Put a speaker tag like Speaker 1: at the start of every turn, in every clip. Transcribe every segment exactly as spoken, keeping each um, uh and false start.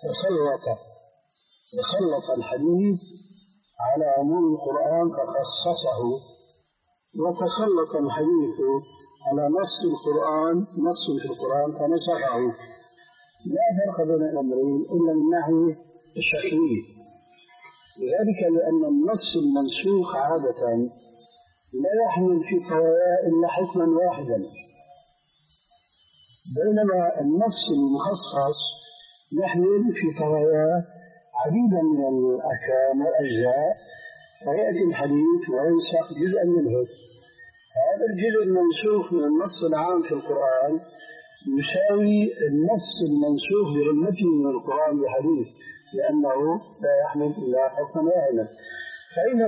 Speaker 1: تسلط تسلط الحديث على عموم القرآن فخصصه، وتسلط الحديث على نص القرآن نص في القرآن فنسخه. لا فرق بين الأمرين إلا من ناحية الشرعية، وذلك لأن النص المنسوخ عادة لا يحمل في طواياه إلا حكما واحدا، بينما النص المخصص يحمل في طواياه عديدا من الأحكام والأجزاء، فيأتي الحديث وينسخ جزءا منه. هذا الجزء المنسوخ من النص العام في القرآن يساوي النص المنسوخ بعلمته من القرآن بحديث، لأنه لا يحمل إلا حكما واحدا. فإذا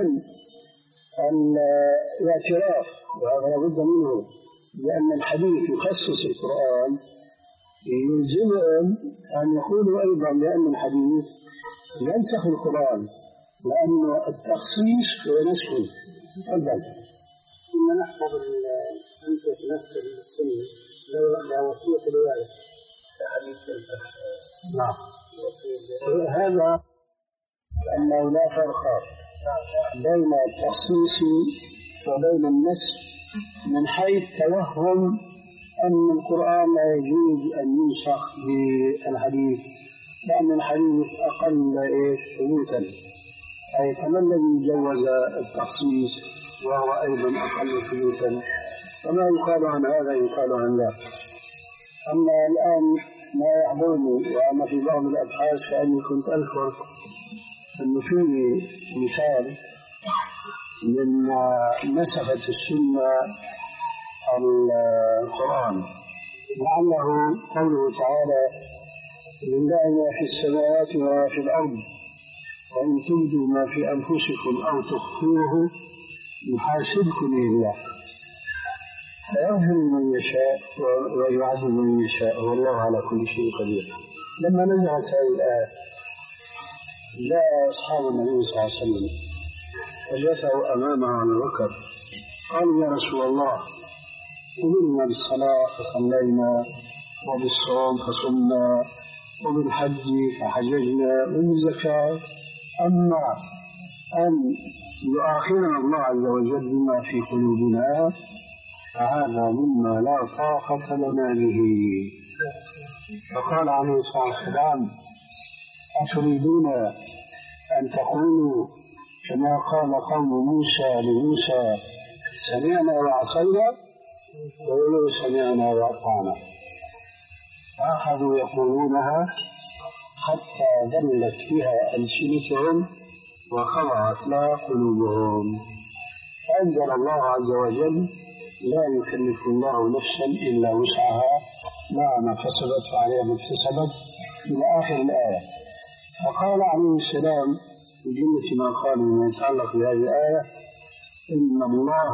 Speaker 1: الاعتراف، وهذا لابد منه، لأن الحديث يخصص القرآن يلزمهم أن يقولوا أيضا بأن الحديث ينسخ القرآن، لأن التخصيص هو نسخ. تفضل.
Speaker 2: كنا نحفظ الأمثلة نفس السنة لا وصية الوالد كحديث الفتح.
Speaker 1: نعم. هذا أنه لا فرق بين التخصيص وبين النسخ من حيث توهم أن القرآن لا يجوز أن ينسخ بالحديث، لأن الحديث أقل ثبوتا، أي كما الذي جوز التخصيص وهو أيضا أقل ثبوتا، فما يقال عن هذا يقال عن ذاك. أما الآن ما يعبرني وأنا في بعض الأبحاث كأني كنت أذكر أنه فيه مثال من نسخة السنة القرآن، لعله قوله تعالى: لله ما في السماوات وما في الأرض وإن تبدوا ما في أنفسكم أو تخفوه يحاسبكم الله فيغفر من يشاء ويعذب من يشاء والله على كل شيء قدير. لما نزلت هذه الآية جاء أصحاب النبي صلى الله عليه وسلم وجثوا أمامه على الركب، قالوا: يا رسول الله، أمرنا بالصلاة فصلينا، وبالصوم فصمنا، وبالحج فحججنا، وبالزكاة، أما أن يؤاخذنا الله عز وجل بما في قلوبنا فهذا مما لا طاقة لنا به. فقال عليه الصلاة والسلام: أتريدون أن تقولوا كما قال قوم موسى لموسى: سمعنا وعصينا، وقولوا سمعنا وأطعنا؟ فأخذوا يقولونها حتى ذلت بها ألسنتهم وخضعت لها قلوبهم. فأنزل الله عز وجل: لا يكلف الله نفسا إلا وسعها، لا ما كسبت فعليها ما اكتسبت، إلى آخر الآية. فقال عليه السلام في جملة ما قال من يتعلق بهذه الآية: إن الله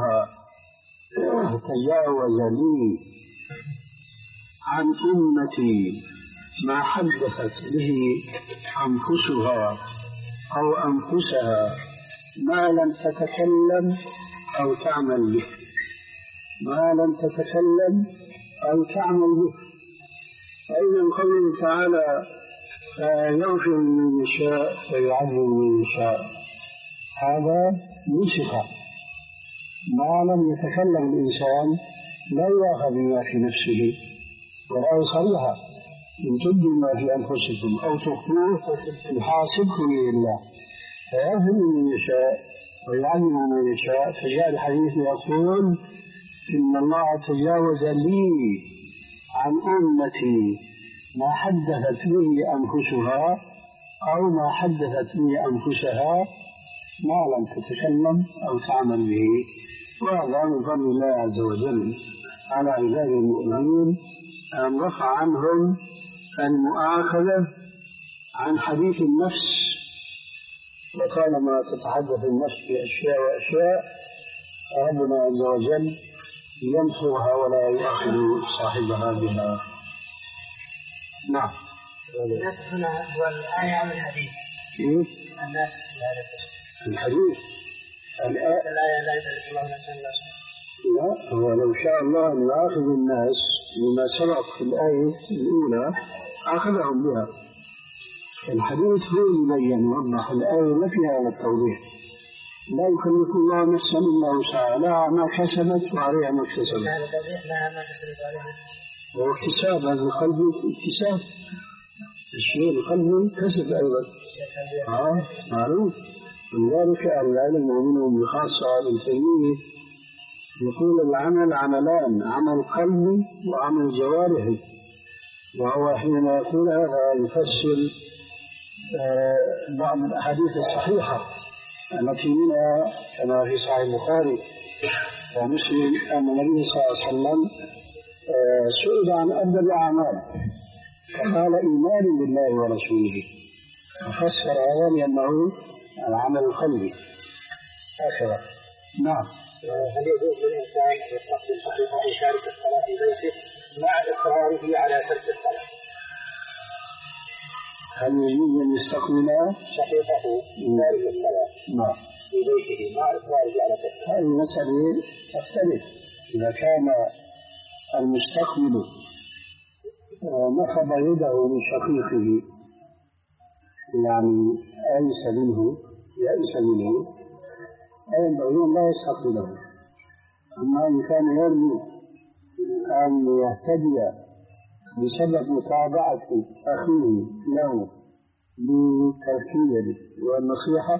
Speaker 1: تجاوز لي عن أمتي ما حدثت به أنفسها أو أنفسها ما لم تتكلم أو تعمل به، ما لم تتكلم أو تعمل به. فإذا قوله تعالى: يغفر من يشاء ويعذب من يشاء، هذا نسخ. ما لم يتكلم الإنسان لا يؤاخذ بما في نفسه، ولا يصريها: إن تبدوا ما في أنفسكم أو تخفوه يحاسبكم به الله فيغفر من يشاء ويعذب من يشاء. فجاء الحديث يقول: إن الله تجاوز لي عن أمتي ما حدثت به أنفسها أو ما حدثت به أنفسها ما لم تتكلم أو تعمل به. وهذا من فضل الله عز وجل على عباده المؤمنين أن رفع عنهم المؤاخذة عن حديث النفس، وطالما تتحدث النفس بأشياء وأشياء ربنا عز وجل يمحوها ولا يؤاخذ صاحبها بها. نعم.
Speaker 2: الناس هنا هو الآية عن الحديث.
Speaker 1: كيف؟
Speaker 2: الناس
Speaker 1: الحديث
Speaker 2: الآية لا يكلف الله نفسا إلا وسعها.
Speaker 1: لا، هو لو شاء الله أن يؤاخذ الناس بما سبق في الآية الأولى أخذهم بها، الحديث هو يبين يوضح الآية ما فيها هذا التوضيح. لا يكلف الله نفسا إلا وسعها، لها ما كسبت وعليها ما اكتسبت.
Speaker 2: هذا التوضيح لها ما كسبت وعليها.
Speaker 1: واكتساب هذا القلب اكتساب، الشيء القلب كسب أيضا. آه معروف. ولذلك أهل العلم ومنهم بخاصة ابن تيمية يقول العمل عملان، عمل قلبي وعمل جوارحي. وهو حين يقول هذا يفسر آه بعض الأحاديث الصحيحة التي منها كما في صحيح البخاري ومسلم أن النبي صلى الله عليه وسلم آه سئل عن أفضل الأعمال فقال إيمان بالله ورسوله، ففسر هذا لأنه العمل القلبي هكذا. نعم.
Speaker 2: هل يجوز للإنسان أن يستقبل صحيفة أو يشارك الصلاة في بيته مع إصراره على ترك الصلاة؟
Speaker 1: هل يجوز أن يستقبل
Speaker 2: صحيفته تارك الصلاة
Speaker 1: نعم
Speaker 2: في بيته مع إصراره على ترك الصلاة؟
Speaker 1: هذه المسألة تختلف. إذا كان المستقبل نفض يده من شقيقه يعني أيس منه يأس منه فإنه لا يستقبله. أما إن كان يرجو أن يهتدي بسبب متابعة أخيه له بالتذكير والنصيحة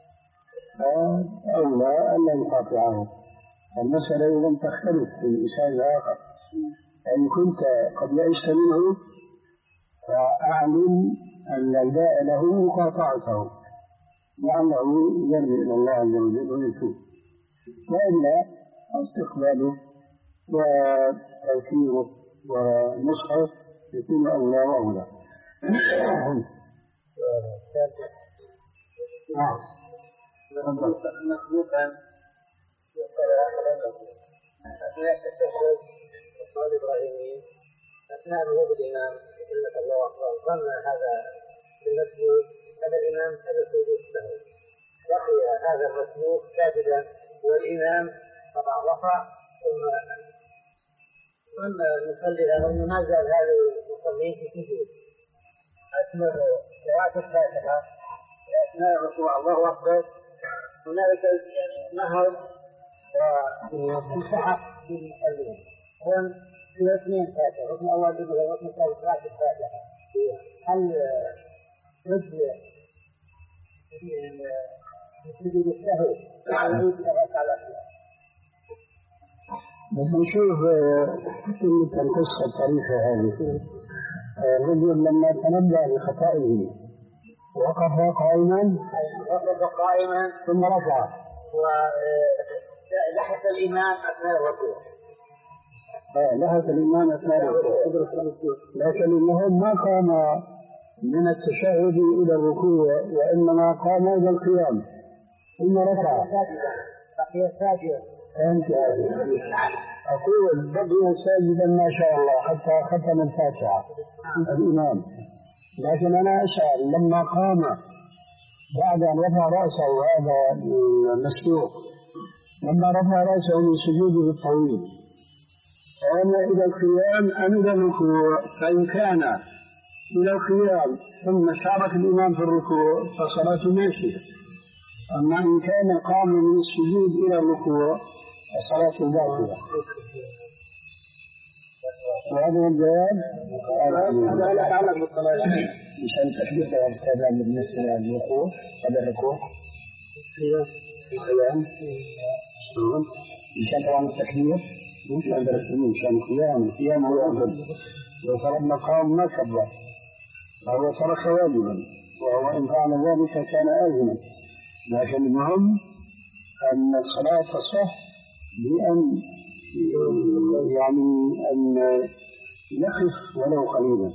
Speaker 1: أولى أن لا يقاطعه. المسألة لم تختلف في الإنسان الآخر، إن كنت قد يئست منه فأعلم أن الباء له مقاطعته لعله يرجع إلى الله عز وجل ويتوب، وإلا استقباله وتذكيره ونصحه يكون أولى وأولى. نعم.
Speaker 2: مسبوقا أثناء التشهد والصلاة الإبراهيمية أثناء نهوض الإمام سنة الله أكبر ظن هذا المسبوق هذا الإمام هذا سجود السهو، بقي هذا المسبوق ساجدا والإمام طبعا رفع ثم ظن المصلي أنه ما زال هذا المصلين في سجود أكمل قراءة الفاتحة أثناء الركوع الله أكبر، هنالك نهر وانسحب في المصلين. هون في اثنين فاتحة، ركن أول بدء وركن ثالث قراءة الفاتحة. هل رجل سجود السهو يعود إلى الركعة الأخيرة؟
Speaker 1: نشوف كلمة القصة الطريفة هذه. الرجل لما تنبأ بخطئه وقف قائما
Speaker 2: وقف قائما
Speaker 1: ثم رفع
Speaker 2: ولحق الإمام أثناء الركوع.
Speaker 1: آه لحق الإمام أثناء الركوع، لكن إنه ما قام من التشهد إلى الركوع وإنما قام إلى القيام ثم رفع.
Speaker 2: بقي ساجدا.
Speaker 1: أنت أقول بقي ساجدا ما شاء الله حتى ختم الفاتحة الإمام، لكن أنا أسأل لما قام بعد أن رفع رأسه هذا المسلوق لما رفع رأسه من سجوده الطويل قام إلى القيام أم إلى الركوع؟ فإن كان إلى القيام ثم شارك الإمام في الركوع فصلاته ماشية، أما إن كان قام من السجود إلى الركوع فصلاته باطلة. وهذا هو الجواب.
Speaker 2: هذا لا يتعلق بالصلاة
Speaker 1: مشان تحديث الاستاذ بالنسبة للوقوف قبل الركوع في القيام مشان طبعا التكبير مشان درسني مشان القيام القيام هو أفضل. لو فرضنا قام ما كبر فهو ترك واجبا، وهو إن فعل ذلك كان آثما، لكن المهم أن الصلاة تصح بأن يعني أن يقف ولو قليلا.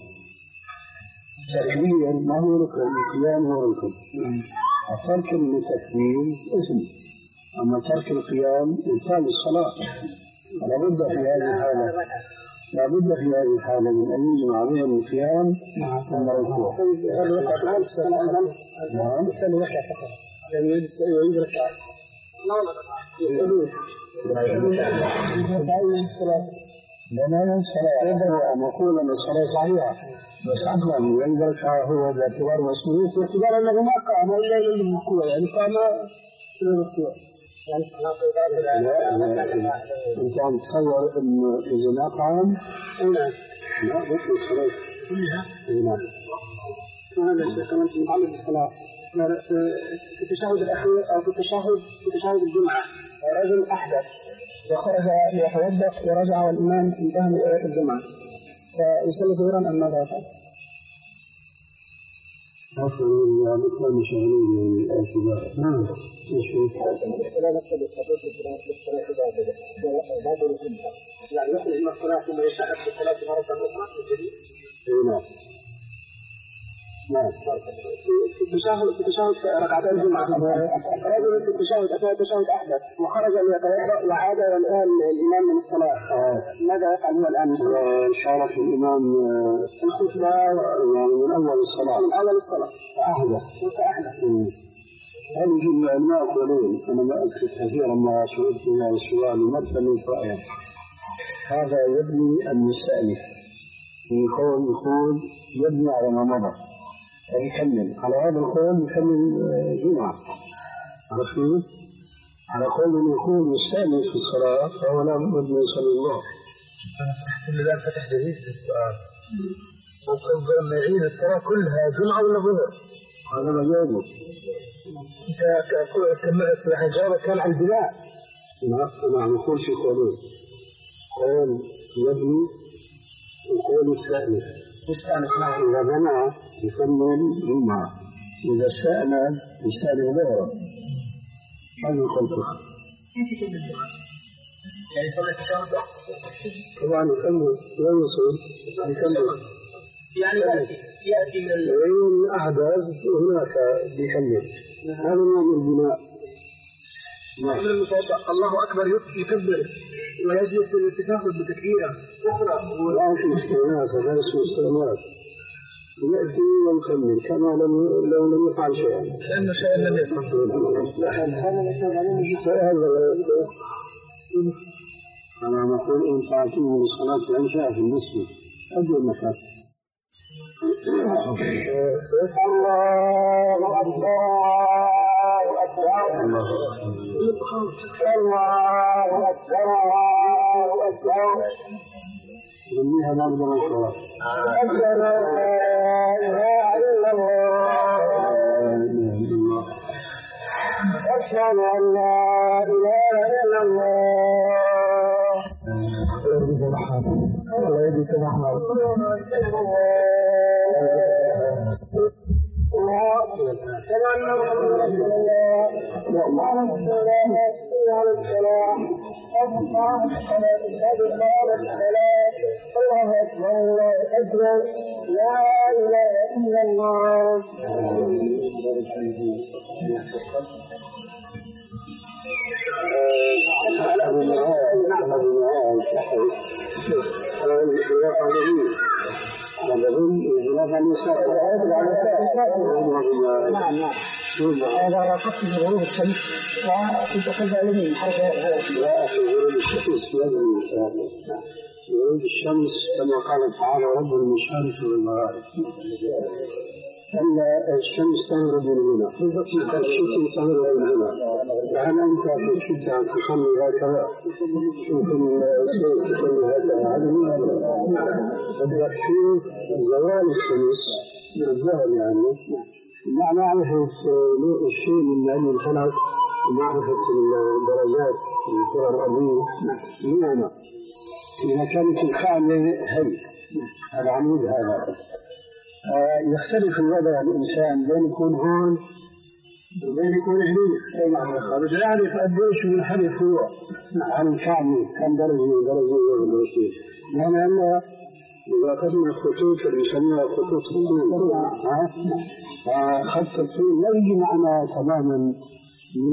Speaker 1: تكبير ما هو ركن، القيام هو ركن، الترك للتكبير اسم، أما ترك القيام إنسان الصلاة. فلا بد في هذه الحالة لا بد في هذه الحالة من أن يجمع بين القيام ثم الركوع. نعم. لأن هذه الصلاة ينبغي أن نقول أن الصلاة صحيحة بس عقلا ينبغي هو باعتبار مسؤولية باعتبار أنه ما قام إلا للركوع يعني قام للركوع. أنت عم تصور أنه إذا ما قام لا بطل الصلاة كلها. نعم.
Speaker 2: وهذا الشيخ كمان في متعلق بالصلاة في التشهد الأخير أو في التشهد في تشهد الجمعة رجل أحدث وخرج ليتوضأ ورجع والإمام انتهى من آية الجمعة فيصلي ظهرا أم ماذا يفعل؟
Speaker 1: أصلا مثل مشاهدين من الأشباء. نعم.
Speaker 2: لا نقصد الصلاة بالصلاة بابه كلها يعني يخرج من الصلاة ثم يشاهد في الصلاة مرة أخرى من جديد.
Speaker 1: نعم. نعم.
Speaker 2: في التشهد في التشهد ركعتين الجمعة رجل في التشهد أثناء التشهد أحدث وخرج ليتوضأ وعاد والآن الإمام من الصلاة ماذا يفعل هو الآن؟
Speaker 1: شارك الإمام
Speaker 2: الخطبة
Speaker 1: يعني من أول الصلاة
Speaker 2: من أول الصلاة
Speaker 1: أحدث
Speaker 2: وكأحدث.
Speaker 1: هل يجب العلماء يقولون أنا ما أذكر كثيرا ما سئلت من السؤال مثلا من رأيه هذا يبني المستأنف في قول يقول يبني على ما مضى يكمل على هذا القول يكمل جمعة عرفتوا؟ على قول يقول يستأنف في الصلاة فهو لا بد من يصلي الله.
Speaker 2: أحسن لله فتح جديد في السؤال ممكن لما يعيد الصلاة كلها جمعة ولا ظهر؟
Speaker 1: هذا ما جاوبه.
Speaker 2: أنت كملت يعني جوابك كان عن البناء.
Speaker 1: أنا عم أقول في قولين قول يبني وقول يستأنف.
Speaker 2: يستأنف نعم.
Speaker 1: إذا بنى يكمل جمعة إذا استأنف يستأنف ظهرا. هذا قلته.
Speaker 2: كيف يكمل جمعة؟ يعني صلى التشهد
Speaker 1: طبعا يكمل لا يصل يكمل
Speaker 2: يعني يأتي من
Speaker 1: الأحداث هناك بيكمل هذا نوع من البناء.
Speaker 2: نعم. الله أكبر يكبر ويجلس للتشهد بتكبيرة أخرى
Speaker 1: ولا في استئناس هذا اسمه استئناس يأتي ويكمل كما لم لو لم يفعل شيئا
Speaker 2: لأنه شيئا لم يفعل.
Speaker 1: أنا نقول إن تعطيه لصلاة العشاء في المسجد أجل مكان.
Speaker 2: الله أكبر الله أكبر الله أكبر الله أكبر
Speaker 1: جميعا نبدأ الصلاة.
Speaker 2: أشهد أن لا إله إلا الله أشهد أن لا إله إلا الله الله يديك محمد الله أشهد أن محمد رسول الله على الصلاة على الصلاة الله الصلاة الله الصلاة الله أكبر الله أكبر لا إله إلا الله. هذا رقص في غروب الشمس وكنت قلت عليه حركة
Speaker 1: لا في غروب الشمس غروب الشمس كما قال تعالى رب المشارق والمغارب أن الشمس تغرب من هنا الشمس تغرب من هنا فهل أنت في الشدة أن تصلي هكذا يمكن تصلي هكذا عدم وتشوف زوال الشمس من الظهر يعني مع معرفة الشيء من علم الفلك ومعرفة الدرجات في الكرة الأرضية نعم إذا كانت الكعبة هي العمود هذا يختلف الوضع الإنسان بين يكون هون وبين يكون هنيك أي نعم بس يعرف قديش منحرف هو عن الكعبة كم درجة درجة درجة لأن الله إذا أخذنا الخطوط اللي يسميها خطوط الطول خط الطول لا يجي معنا تماما من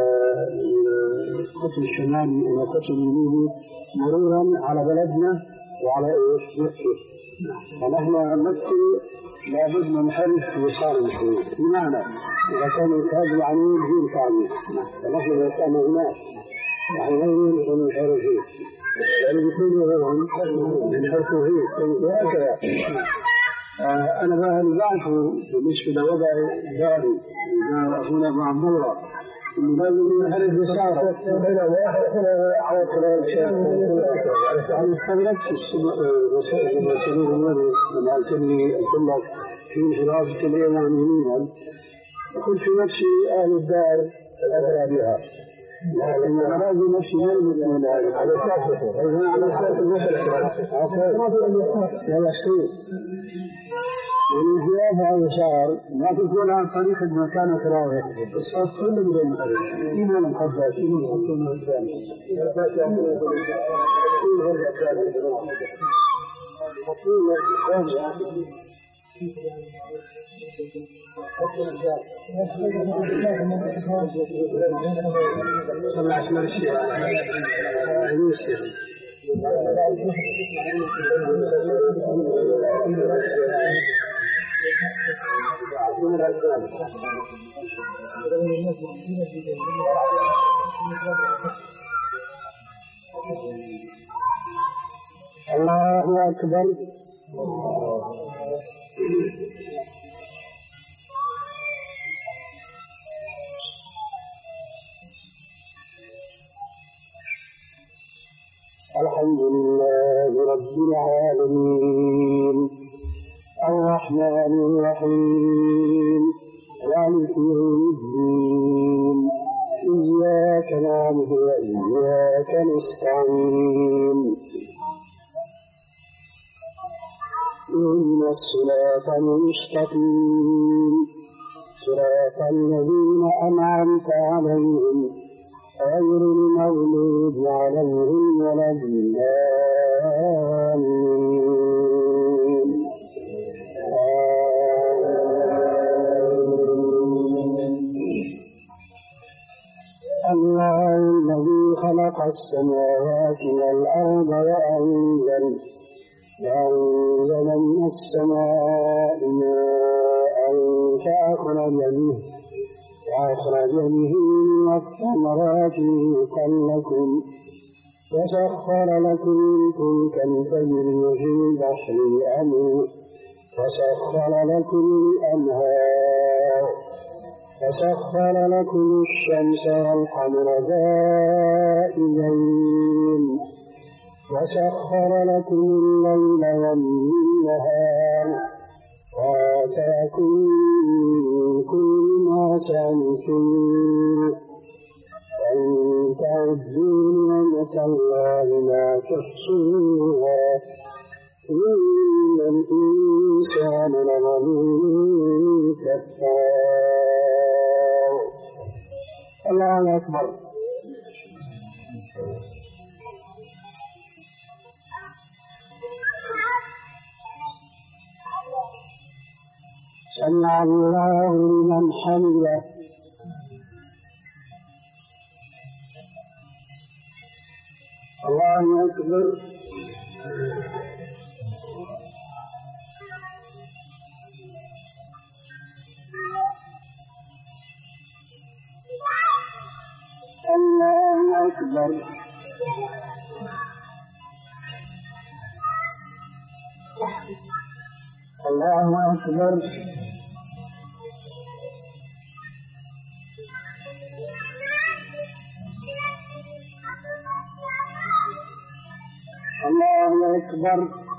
Speaker 1: القطب الشمالي إلى القطب اليميني مرورا على بلدنا وعلى إيش مكة فنحن مكة لابد منحرف يسار الخير بمعنى إذا كان الكعب العمود هي الكعبة فنحن إذا كان هناك نحن لا نريد أن ننحرف فيه يعني بكل غيرهم من حيث هي وهكذا. أنا بعرف بالنسبة لوضع داري هنا مع عبد الله إنه لازم ينحرف بسعره هنا على كلام الشيخ. أنا استغربت المسؤولين المالي لما قلت لي أقول لك في انحراف الإيرانيين قلت في نفسي أهل الدار أدرى بها، لكن أنا لازم نفسي يلمس من ذلك على أساسه على أساس المسألة ولا شيء. والانحراف هذا شعر ما تكون عن طريق المكان كراهه الصوت كله من المحرك إما المحبات إما الحكم الثاني كل هذا كان مطلوب صلى عشان الشيء الله أكبر. الحمد لله رب العالمين الرحمن الرحيم مالك يوم الدين إياك نعبد وإياك نستعين إن الصراط المستقيم صراط الذين أنعمت عليهم غير المغضوب عليهم ولا الضالين. الله الذي خلق السماوات والأرض وأنزل وأنزل من السماء ماء فأخرج به وأخرج به من الثمرات رزقا لكم وسخر لكم الفلك لتجري في البحر بأمره وسخر لكم الأنهار وسخر لكم الشمس والقمر دائبين وسخر لكم الليل والنهار وآتاكم من كل ما سألتم وإن تعدوا نعمة الله لا تحصوها إن الإنسان لظلوم كفار. الله أكبر. سمع الله لمن حمده. الله أكبر. الله أكبر. الله أكبر. الله أكبر.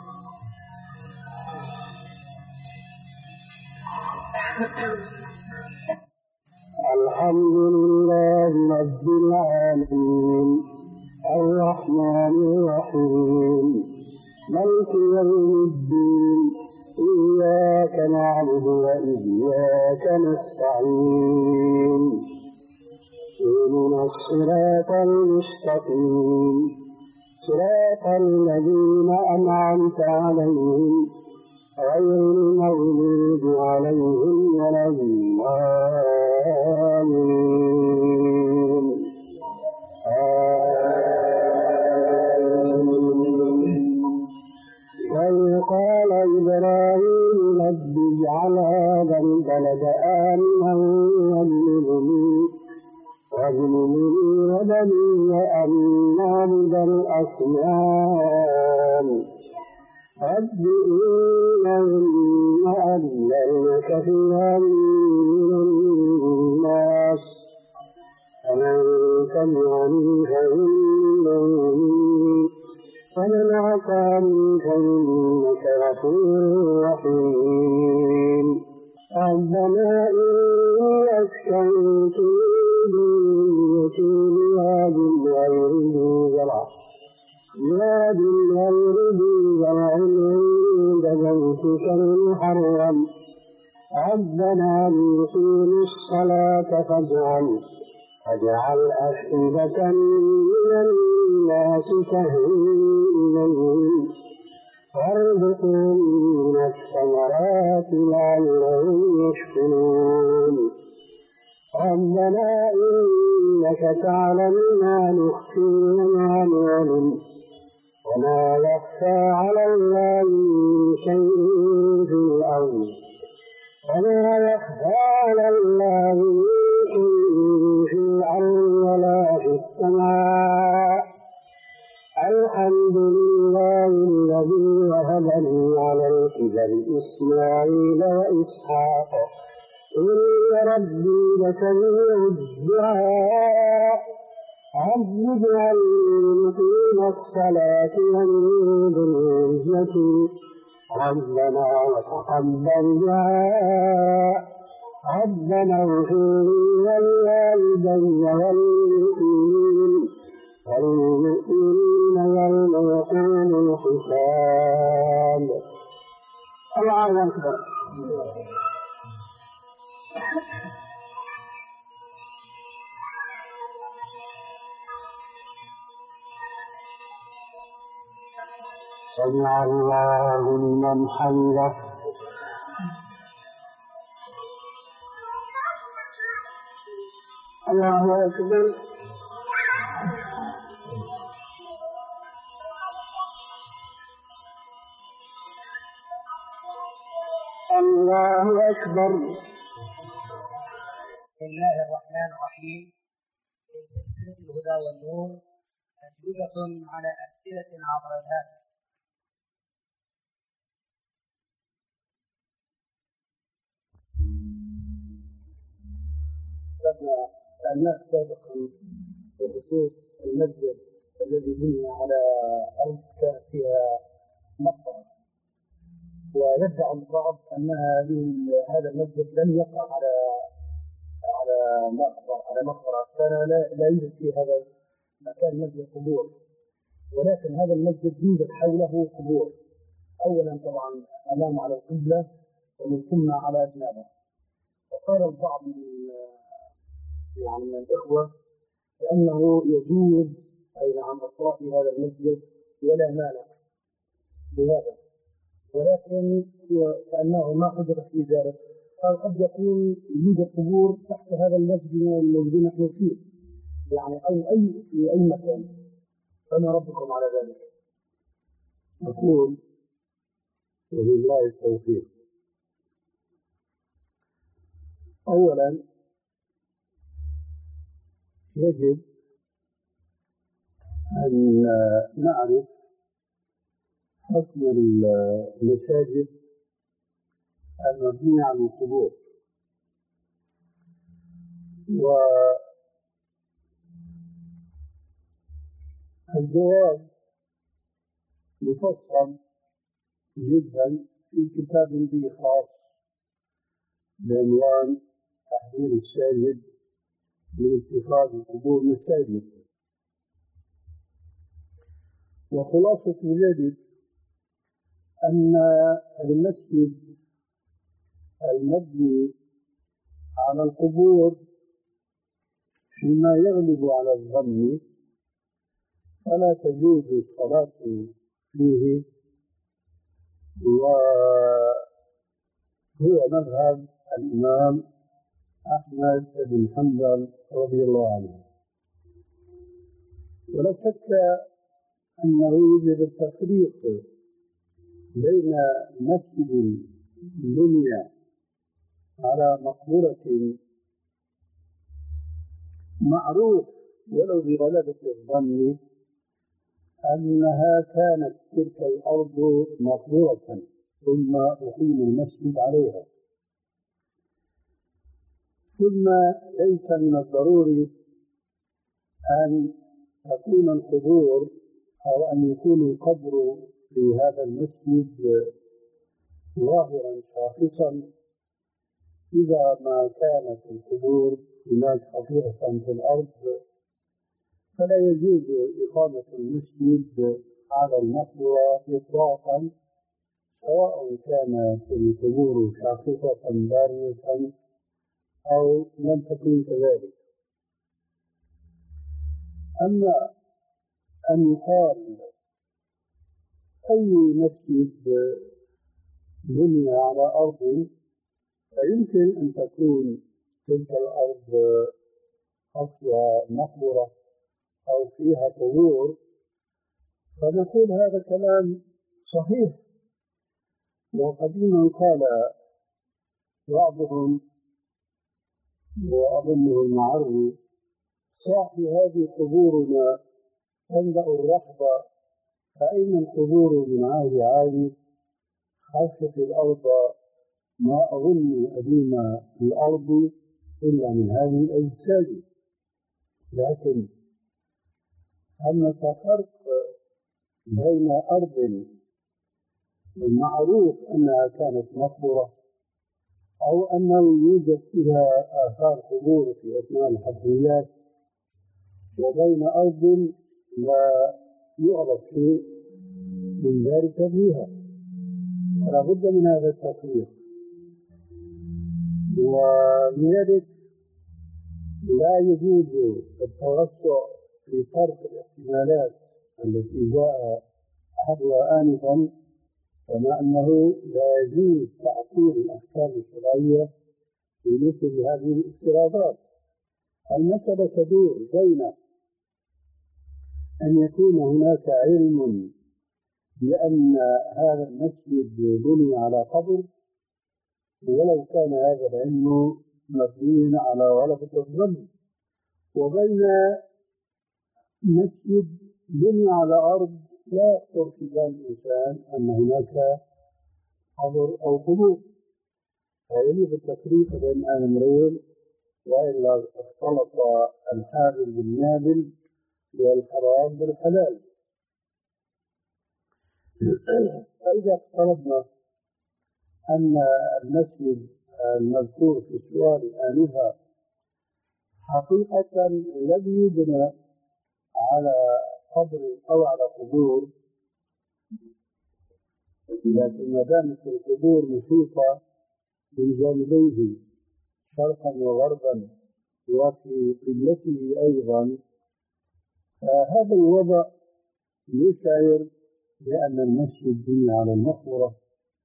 Speaker 1: الحمد لله رب العالمين الرحمن الرحيم مالك يوم الدين إياك نعبد وإياك نستعين اهدنا الصراط المستقيم صراط الذين أنعمت عليهم غير المغضوب عليهم ولا الضالين. وإذ قال إبراهيم رب اجعل هذا البلد آمنا واجنبني واجنبني وبني أن نعبد الأصنام رب إنهن أضللن كثيرا من الناس فمن تبعني فإنه ومن عصاني فإنك غفور رحيم ربنا إني أسكنت ذريتي بواد غير ذي زرع بواد غير ذي زرع عند بيتك المحرم ربنا ليقيموا الصلاة فاجعل فاجعل أفئدة من الناس تهوي إليهم وارزقهم من الثمرات لعلهم يشكرون ربنا إنك تعلم ما نخفي وما نعلن وما يخفى على الله من شيء في الأرض وما يخفى على الله من شيء في الأرض ولا في السماء الحمد لله الذي وهب لي على الكبر إسماعيل وإسحاق إن ربي لسميع الدعاء رب اجعلني مقيم الصلاة ومن ذريتي ربنا وتقبل دعاء ربنا اغفر لي ولوالدي والمؤمنين والمؤمنين يوم يقوم الحساب. الله أكبر. سمع الله لمن حمده. الله أكبر. الله أكبر.
Speaker 2: بسم الله الرحمن الرحيم. في سلسلة الهدى والنور أجوبة على أسئلة عبر الهاتف.
Speaker 1: قبل سألناك سابقا بخصوص المسجد الذي بني على أرض كان فيها مقبرة، ويدعي البعض أن هذا المسجد لم يقع على على مقبرة على مقبرة كان لا, لا يوجد في هذا المكان مسجد قبور، ولكن هذا المسجد يوجد حوله قبور، أولا طبعا أمام على القبلة ومن ثم على أجنابه. وقال البعض من يعني من الإخوة بأنه يجوز أي عن الصلاة في هذا المسجد ولا مانع بهذا، ولكن كأنه ما حجر في ذلك، قال قد يكون يوجد قبور تحت هذا المسجد الذي نحن فيه يعني أو أي في أي مكان، فما ردكم على ذلك؟ نقول وبالله التوفيق. أولا يجب أن نعرف حكم المساجد المبنية على القبور، والجواب مفصل جدا في كتاب به خاص بعنوان تحذير الساجد من اتخاذ القبور مساجد. وخلاصة ذلك أن المسجد المبني على القبور فيما يغلب على الظن فلا تجوز الصلاة فيه، وهو مذهب الإمام أحمد بن حنبل رضي الله عنه. ولا شك أنه يوجد التفريق بين مسجد بني على مقبرة معروف ولو بغلبة الظن أنها كانت تلك الأرض مقبورة ثم أقيم المسجد عليها. ثم ليس من الضروري أن تكون القبور أو أن يكون القبر في هذا المسجد ظاهرا شاخصا إذا ما كانت القبور هناك خطيئة في الأرض، فلا يجوز إقامة المسجد على المقبرة إطلاقا، سواء كانت القبور شاخصة بارزة أو لم تكن كذلك. أما أن يقال أي مسجد بني على أرض فيمكن أن تكون تلك الأرض أصلها مقبرة أو فيها قبور، فنقول هذا كلام صحيح. وقديما قال بعضهم وأظنه المعري: صاحي هذه قبورنا تملأ الرحب، فأين القبور من عهد عالي؟ خفت الأرض ما أظن أديم الأرض إلا من هذه الأجساد. لكن هناك فرق بين أرض المعروف أنها كانت مقبرة أو أنه يوجد فيها آثار قبور في أثناء الحفريات، وبين أرض لا يعرف شيء من ذلك فيها. فلا بد من هذا التفريق. ولذلك لا يجوز التوسع في فرق الاحتمالات التي جاء أحدها آنفا، كما أنه لا يجوز تعطيل الأحكام الشرعية في مثل هذه الافتراضات. المسألة تدور بين أن يكون هناك علم بأن هذا المسجد بني على قبر، ولو كان هذا العلم مبنيا على غلبة الظن، وبين مسجد بني على أرض لا يخطر في بال الإنسان أن هناك قبر أو قبور. فيجب التفريق بين الأمرين، وإلا اختلط الحابل بالنابل والحرام بالحلال. فإذا افترضنا أن المسجد المذكور في السؤال آنفا حقيقة لم يبنى على قبر أو على قبور، لكن ما دامت القبور محيطة من جانبيه شرقا وغربا وفي قبلته أيضا، فهذا الوضع يشعر بأن المسجد بني على المقبرة.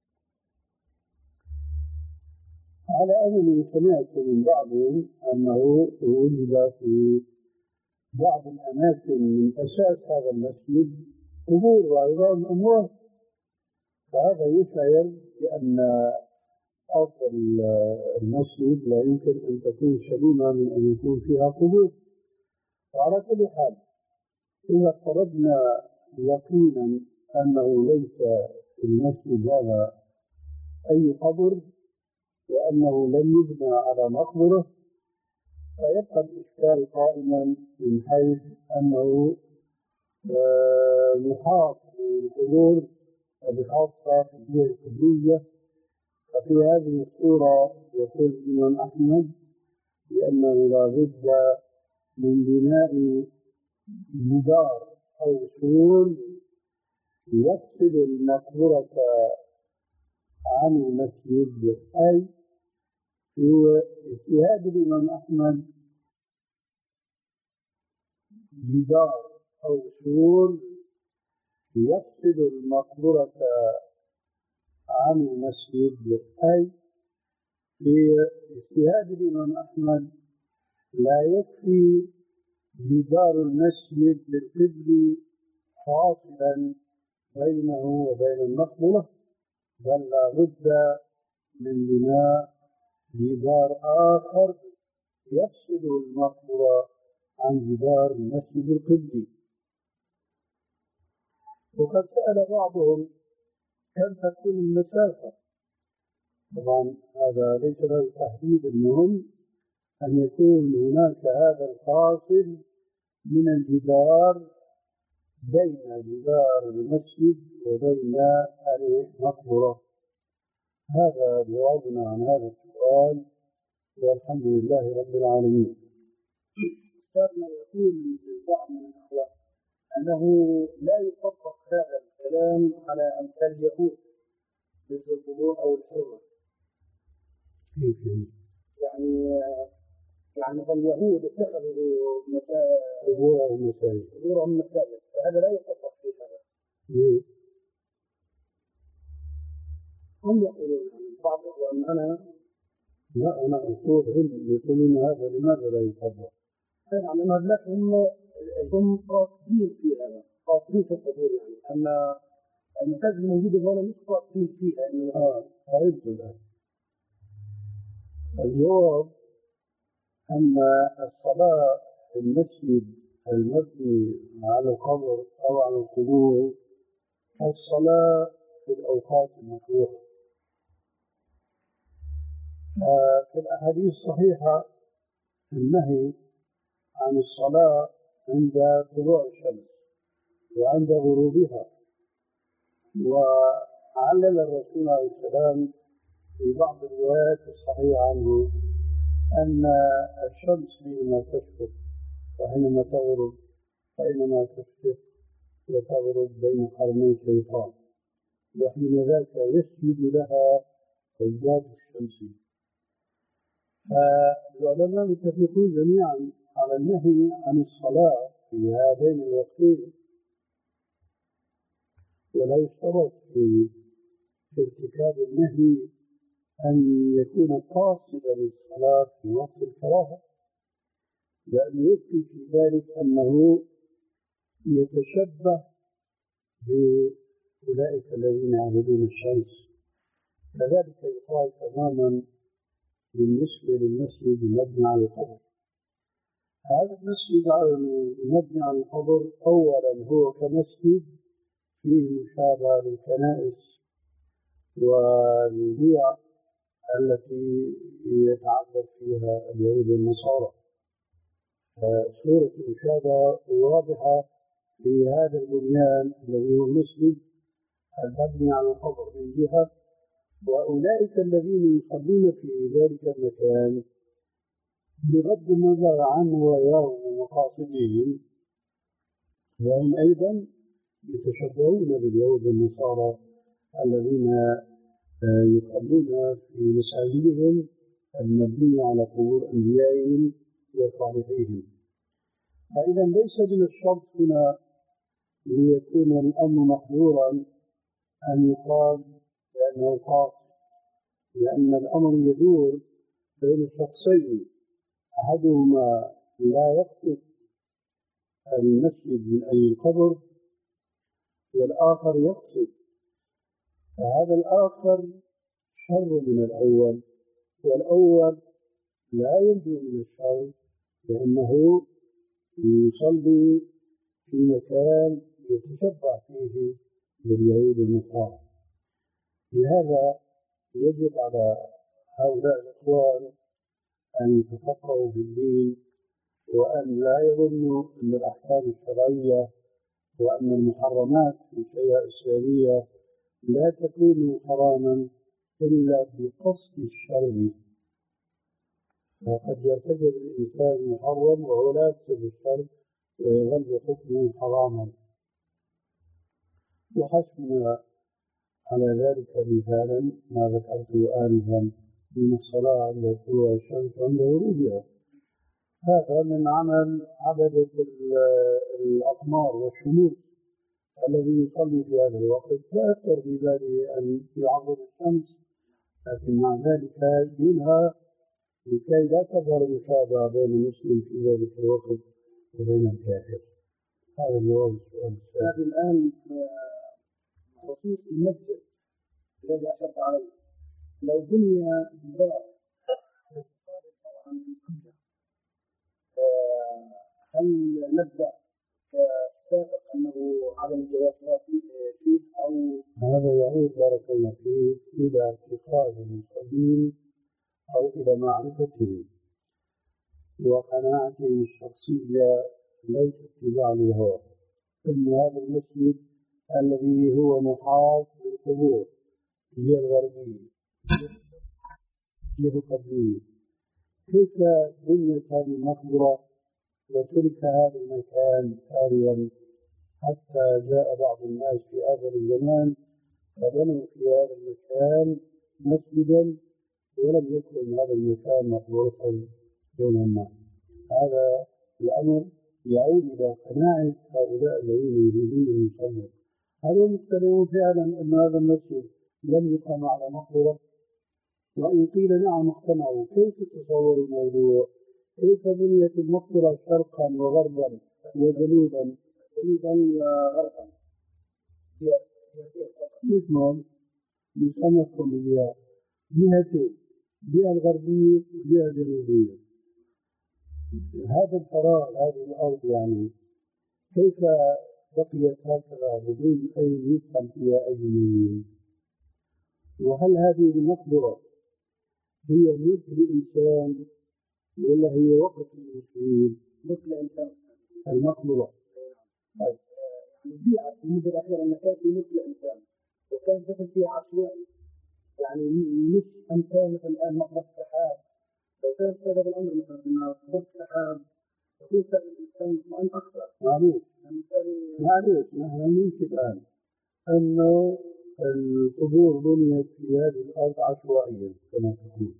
Speaker 1: على أنني سمعت من بعضهم أنه وجد في بعض الأماكن من أساس هذا المسجد قبور وعظام أموات، فهذا يشعر بأن أصل المسجد لا يمكن أن تكون سليمة من أن يكون فيها قبور. وعلى كل حال إذا افترضنا يقينا أنه ليس في المسجد هذا أي قبر وأنه لم يبنى على مقبرة، فيبقى الإشكال قائما من حيث أنه محاط بالقبور وبخاصة في الجهة القبلية. ففي هذه الصورة يقول الإمام أحمد بأنه لا بد من بناء جدار أو سور يفصل المقبرة عن المسجد، أي في اجتهاد الإمام أحمد جدار أو سور يفصل المقبرة عن المسجد، أي في اجتهاد الإمام أحمد لا يكفي جدار المسجد بالقبل فاصلا بينه وبين المقبرة، بل لا بد من بناء جدار آخر يفصل المقبرة عن جدار المسجد القبلي. وقد سأل بعضهم كم تكون المسافة. طبعا هذا ليس له تحديد، المهم أن يكون هناك هذا الفاصل من الجدار بين جدار المسجد وبين المقبرة. هذا جوابنا عن هذا السؤال، والحمد لله رب العالمين. كان يقول بعض من الأخوة أنه لا يطبق هذا الكلام على أمثال اليهود مثل القبور أو الحرة. يعني يعني اليهود اتخذوا قبورهم مساجد قبورهم مساجد، فهذا لا يطبق في هذا. ليه؟ هم يقولون بعض الإخوان أنا لا أنا أقول هم يقولون هذا لماذا لا يطبق؟ يعني مبلغهم هم قاصدين في هذا، قاصدين في القبور، يعني أن المساجد الموجودة هنا مش قاصدين فيها. يعني آه فهمت الآن. الجواب أن الصلاة في المسجد المبني على القبر أو على القبور الصلاة في الأوقات المكروهة. في الأحاديث الصحيحة النهي عن الصلاة عند طلوع الشمس وعند غروبها، وعلل الرسول عليه السلام في بعض الروايات الصحيحة عنه أن الشمس حينما تشرق وحينما تغرب فإنما تشرق وتغرب بين قرني الشيطان، وحين ذاك يسجد لها عباد الشمس. فالعلماء متفقون جميعا على النهي عن الصلاة في هذين الوقتين، ولا يشترط في ارتكاب النهي أن يكون قاصدا للصلاة في وقت الكراهة، لأنه يكفي في ذلك أنه يتشبه بأولئك الذين يعبدون الشمس. كذلك يقال تماما بالنسبة للمسجد المبني على القبر. هذا المسجد المبني على القبر أولا هو كمسجد فيه مشابه للكنائس والبيع التي يتعبد فيها اليهود والنصارى. صورة المشابهة واضحة في هذا البنيان الذي هو المسجد المبني على القبر من جهة، وأولئك الذين يصلون في ذلك المكان بغض النظر عن نواياهم ومقاصدهم وهم أيضا يتشبهون باليهود والنصارى الذين يصلون في مساجدهم المبنية على قبور أنبيائهم وصالحيهم. فإذا ليس من الشرط هنا ليكون الأمر محظورا أن يقال بأنه قاصد، لأن الأمر يدور بين شخصين، أحدهما لا يقصد المسجد من أي القبر والآخر يقصد، فهذا الآخر شر من الأول، والأول لا ينجو من الشر لأنه يصلي في مكان يتشبع فيه باليهود والنصارى. لهذا يجب على هؤلاء الإخوان أن يتفقهوا في الدين، وأن لا يظنوا أن الأحكام الشرعية وأن المحرمات في الشريعة الإسلامية لا تكون حراما إلا بقصد الشرع. فقد يرتكب الإنسان محرم وهو لا يقصد الشرع ويظل حكمه حراما. وحسبنا على ذلك مثالا ما ذكرته آنفا من الصلاة عند طلوع الشمس وعند غروبها. هذا من عمل عبدة الأقمار والشموس الذي يصلي في هذا الوقت لا يخطر في باله أن يعظم الشمس، لكن مع ذلك ينهى لكي لا تظهر مشابهة بين المسلم في ذلك الوقت وبين الكافر. هذا جواب السؤال. هذا الآن خصوص المسجد الذي أشرت عليه، لو بني جدار طبعا
Speaker 2: نبدأ سابق أنه عدم الجواز فيه أو
Speaker 1: هذا يعود بارك الله فيه إلى اعتقاد المصلين أو إلى معرفته وقناعته الشخصية ليس اتباع للهوى. إن هذا المسجد الذي هو محاط بالقبور هي الغربية هي القبلية، كيف بنيت هذه المقبرة وترك هذا المكان خاليا حتى جاء بعض الناس في آخر الزمان فبنوا في هذا المكان مسجدا ولم يكن هذا المكان مقبرة يوما ما. هذا الأمر يعود إلى قناعة هؤلاء الذين يريدون أن يصلوا. هل هم مقتنعون فعلا أن هذا المسجد لم يقام على مقبرة؟ وإن قيل نعم اقتنعوا، كيف تصوروا الموضوع؟ كيف بنيت المقبرة شرقا وغربا وجنوبا جنوبا وغربا؟ مش مهم يسمى بالجهة جهتين، جهة الغربية وجهة الجنوبية. هذا الفراغ هذه الأرض يعني كيف بقيت هكذا بدون أي يدخل فيها أي ميل؟ وهل هذه المقبرة هي ملك الإنسان ولا هي وقت المسلمين؟ ملك الإنسان المقبرة. طيب البيئة في المدة الأخيرة أن كان في ملك الإنسان وكان دخل فيها عشوائي، يعني مش أمثال مثل الآن مقبرة السحاب. لو كان سبب الأمر مثلا أن مقبرة السحاب يكون سبب الإنسان مطمئن أكثر. معليش معليش نحن نمشي الآن أنه القبور بنيت في هذه الأرض عشوائيا كما تقول.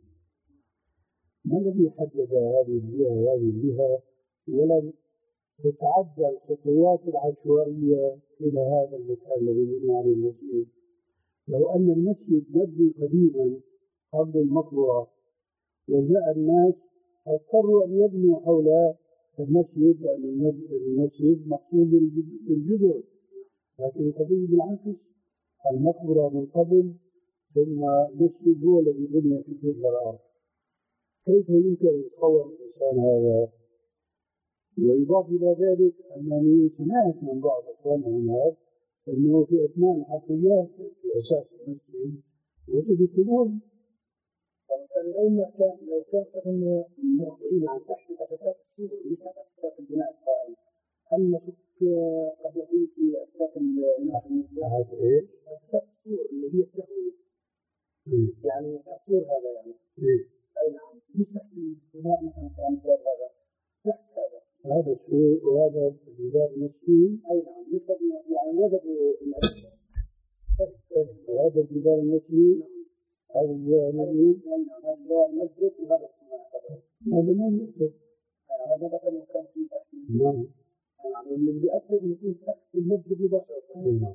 Speaker 1: ما الذي حدد هذه الجهة وهذه الجهة ولم تتعدى الخطوات العشوائية إلى هذا المكان الذي بني عليه المسجد؟ لو أن المسجد مبني قديما قبل المقبرة وجاء الناس اضطروا أن يبنوا حول المسجد لأن المسجد مقصود بالجذور، لكن القضية بالعكس، المقبرة من قبل ثم المسجد هو الذي بني في تلك الأرض. كيف يمكن أن يتصور الإنسان هذا؟ ويضاف إلى ذلك أنني سمعت من بعض أخواننا هناك أنه في أثناء الحفريات في أساس المسجد وجدوا قبور. لو ما كان لو كان هم مخبرين عن تحت أساسات السور مش أساسات البناء القائم، هل نشك قد يكون في أساسات البناء هذا إيه؟ أساسات السور اللي هي التهوية. يعني السور هذا يعني. إيه؟ أي نعم. مش تحت البناء مثلا كأمثال هذا. تحت هذا. هذا السور وهذا الجدار المسكين. أي نعم. مثل يعني وجدوا الأساسات. وهذا الجدار المسكين. هذا الجدار المسكين. هذا الجدار المسجد وهذا السماء. هذا ما يمكن. هذا مثلا كان في تحت. نعم. يعني اللي بيأثر يكون تحت المسجد مباشرة. نعم.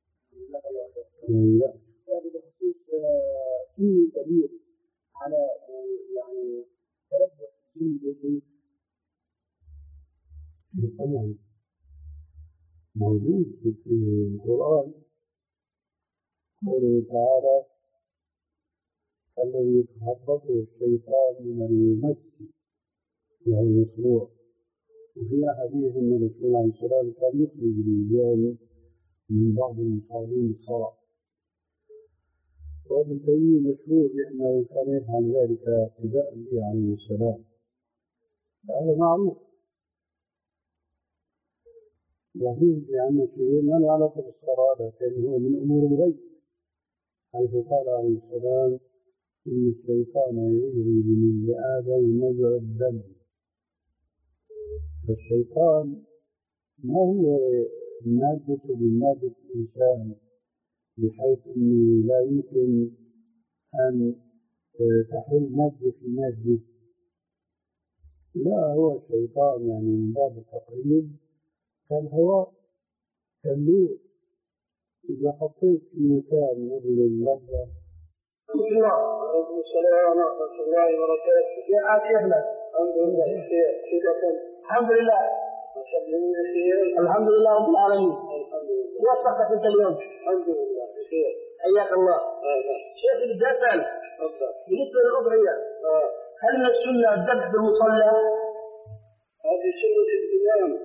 Speaker 1: هذا بخصوص فيه دليل على يعني تربص الجن بالجن. طبعا موجود في القرآن قوله تعالى الذي يتخبطه الشيطان من المس وهو المشروع. وفي حديث أن الرسول عليه السلام كان يخرج الرجال من بعض المصابين الصلاة، وابن تيمية مشهور بأنه كان يفعل ذلك اقتداء به عليه السلام. هذا معروف. وفيه لأن الشيء ما له علاقة بالصلاة لكن هو من أمور الغيب، حيث قال عليه السلام إن الشيطان يجري من ابن آدم مجرى الدم. فالشيطان ما هو مادته من مادة الإنسان بحيث أنه لا يمكن أن تحل مادة في مادة. لا، هو الشيطان يعني من باب التقريب كالهواء كالنور، إذا حطيت في مكان مثل اللحظة. بسم الله. وعليكم السلام ورحمة الله وبركاته. يا شيخنا. الحمد لله. الحمد لله. الحمد لله رب العالمين. كيف صحتك انت اليوم؟ الحمد لله بخير. حياك الله. شيخ بدي اسال بالنسبه للاضحيه هل من السنه الذبح بالمصلى؟ هذه سنه الامام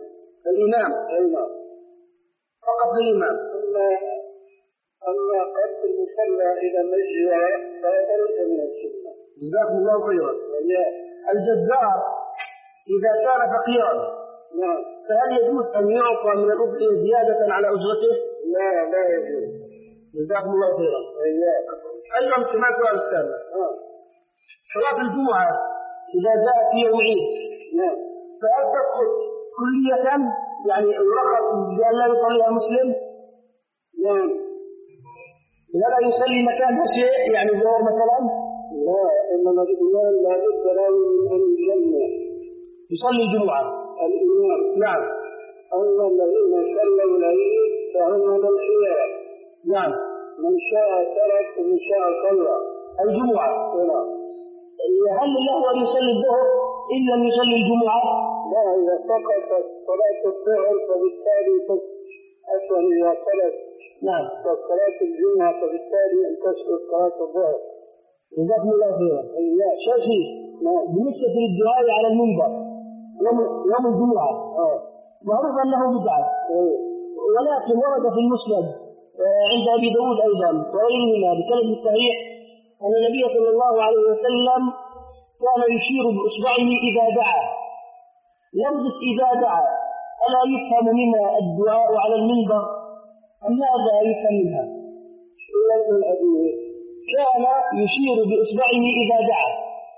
Speaker 1: الإمام
Speaker 2: أيضا
Speaker 1: فقط الإمام.
Speaker 2: أما أما قصد المصلى إلى مسجد فليس من السنة.
Speaker 1: جزاكم الله خيرا. الجزار إذا كان فقيرا
Speaker 2: نعم
Speaker 1: فهل يجوز أن يعطى من الأضحية زيادة على أجرته؟
Speaker 2: لا لا يجوز.
Speaker 1: جزاكم الله خيرا. أيضا كما سؤال أستاذ صلاة الجمعة إذا جاءت في يوم عيد
Speaker 2: نعم
Speaker 1: فهل تسقط كلية يعني يرخص بأن لا يصليها مسلم؟
Speaker 2: نعم
Speaker 1: ولا يصلي مكان شيء يعني ظهر مثلا؟
Speaker 2: لا إنما الإمام لا بد له من أن يجمع
Speaker 1: يصلي الجمعة
Speaker 2: الإمام.
Speaker 1: نعم.
Speaker 2: أما الذين صلوا العيد فهم الخيار.
Speaker 1: نعم.
Speaker 2: من شاء ترك ومن شاء صلى
Speaker 1: الجمعة.
Speaker 2: نعم.
Speaker 1: هل له أن يصلي الظهر إن لم يصلي الجمعة؟
Speaker 2: لا إذا سقطت صلاة الظهر فبالتالي أصلا إذا صلت
Speaker 1: نعم
Speaker 2: صلاة الجمعة فبالتالي أن تسقط صلاة الظهر.
Speaker 1: جزاكم الله خيرا.
Speaker 2: لا
Speaker 1: شيخي بالنسبة للدعاء على المنبر يوم يوم الجمعة
Speaker 2: آه.
Speaker 1: معروف أنه بدعة
Speaker 2: أيه.
Speaker 1: ولكن ورد في المسند عند أبي داود أيضا وغيرهما بسند صحيح أن النبي صلى الله عليه وسلم كان يشير بإصبعه إذا دعا. لفظ إذا دعا ألا يفهم منها الدعاء على المنبر أم ماذا يفهم منها؟
Speaker 2: لفظ الحديث
Speaker 1: كان يشير بإصبعه إذا دعا.